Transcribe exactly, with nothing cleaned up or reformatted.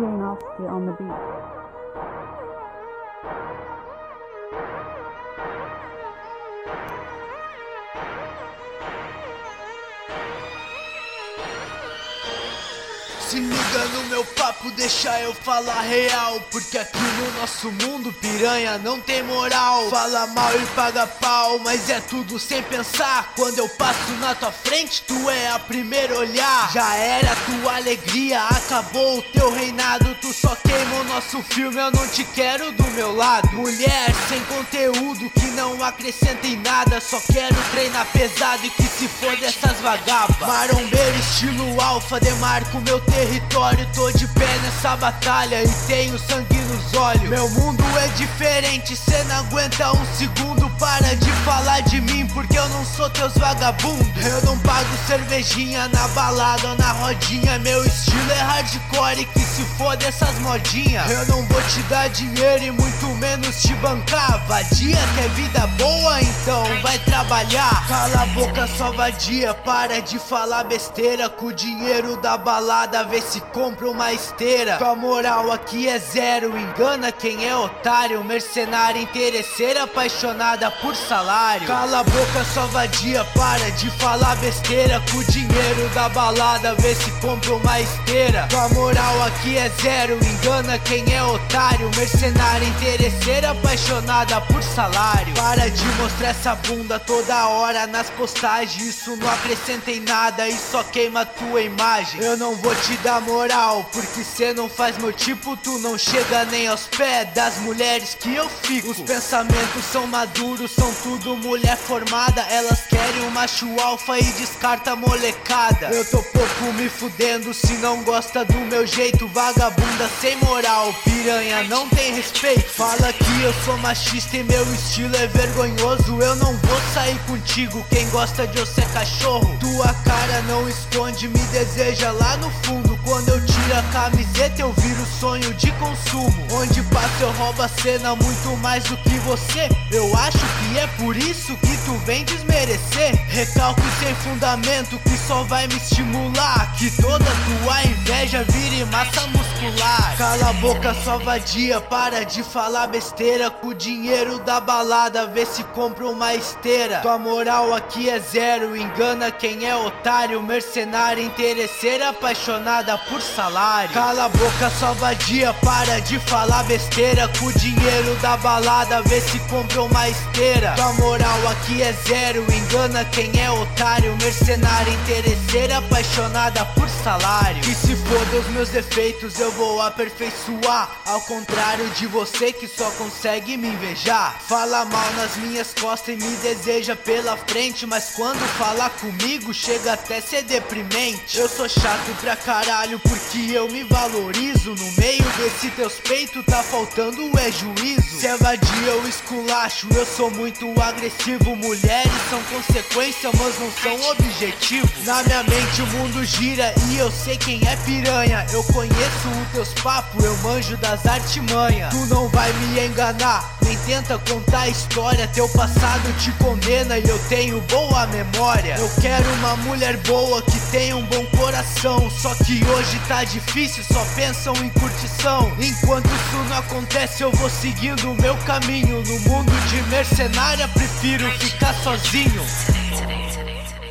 Nasty on the beat. Se liga no meu papo, deixa eu falar real, porque aqui no nosso mundo piranha não tem moral. Fala mal e paga pau, mas é tudo sem pensar. Quando eu passo na tua frente, tu é a primeira a olhar. Já era tua alegria, acabou o teu reinado. Tu só queima o nosso filme, eu não te quero do meu lado. Mulher sem conteúdo, que não acrescenta em nada. Só quero treinar pesado e que se for dessas vagabas. Marombeiro estilo alfa, demarco meu território. Tô de pé nessa batalha e tenho sangue nos olhos. Meu mundo é diferente, cê não aguenta um segundo. Para de falar de mim, porque eu não sou teus vagabundos. Eu não pago cervejinha na balada ou na rodinha. Meu estilo é hardcore, que se for dessas modinhas. Eu não vou te dar dinheiro e muito menos te bancar. Vadia quer vida boa, então vai trabalhar. Cala a boca, só vadia, para de falar besteira. Com o dinheiro da balada vê se compra uma esteira. Tua moral aqui é zero, engana quem é otário. Mercenária interesseira, apaixonada por salário. Cala a boca, só vadia, para de falar besteira. Com o dinheiro da balada vê se compra uma esteira. Tua moral aqui é zero, engana quem é otário. Mercenária interesseira, apaixonada por salário. Para de mostrar essa bunda toda hora nas postagens. Isso não acrescenta em nada e só queima tua imagem. Eu não vou te dar moral, porque cê não faz meu tipo. Tu não chega nem aos pés das mulheres que eu fico. Os pensamentos são maduros, são tudo mulher formada. Elas querem um macho alfa e descarta a molecada. Eu tô pouco me fudendo se não gosta do meu jeito. Vagabunda sem moral, piranha não tem respeito. Fala que eu sou machista e meu estilo é vergonhoso. Eu não vou sair contigo, quem gosta de você é cachorro. Tua cara não esconde, me deseja lá no fundo. Quando eu tiro a camiseta eu viro sonho de consumo. Onde passo eu roubo a cena muito mais do que você. Eu acho que é por isso que tu vem desmerecer. Recalque sem fundamento que só vai me estimular. Que toda tua inveja vire massa muscular. Cala a boca, só vadia, para de falar besteira. Com o dinheiro da balada vê se compra uma esteira. Tua moral aqui é zero, engana quem é otário. Mercenária interesseira, apaixonada por salário. Cala a boca, só vadia, para de falar besteira. Com o dinheiro da balada vê se compra uma esteira. Tua moral aqui é zero, engana quem é otário. Mercenária interesseira, apaixonada por salário. Que se for dos meus defeitos eu vou aperfeiçoar. Ao contrário de você que só consegue me invejar. Fala mal nas minhas costas e me deseja pela frente, mas quando falar comigo chega até ser deprimente. Eu sou chato pra caralho porque eu me valorizo. No meio desse teus peitos tá faltando é juízo. Se é vadia eu esculacho, eu sou muito agressivo. Mulheres são consequência, mas não são objetivo. Na minha mente o mundo gira e eu sei quem é piranha. Eu conheço os teus papos, eu manjo das artimanhas. Tu não vai me enganar, nem tenta contar a história. Teu passado te condena e eu tenho boa memória. Eu quero uma mulher boa que tenha um bom coração. Só que hoje tá difícil, só pensam em curtição. Enquanto isso não acontece eu vou seguindo o meu caminho. No mundo de mercenária prefiro ficar sozinho.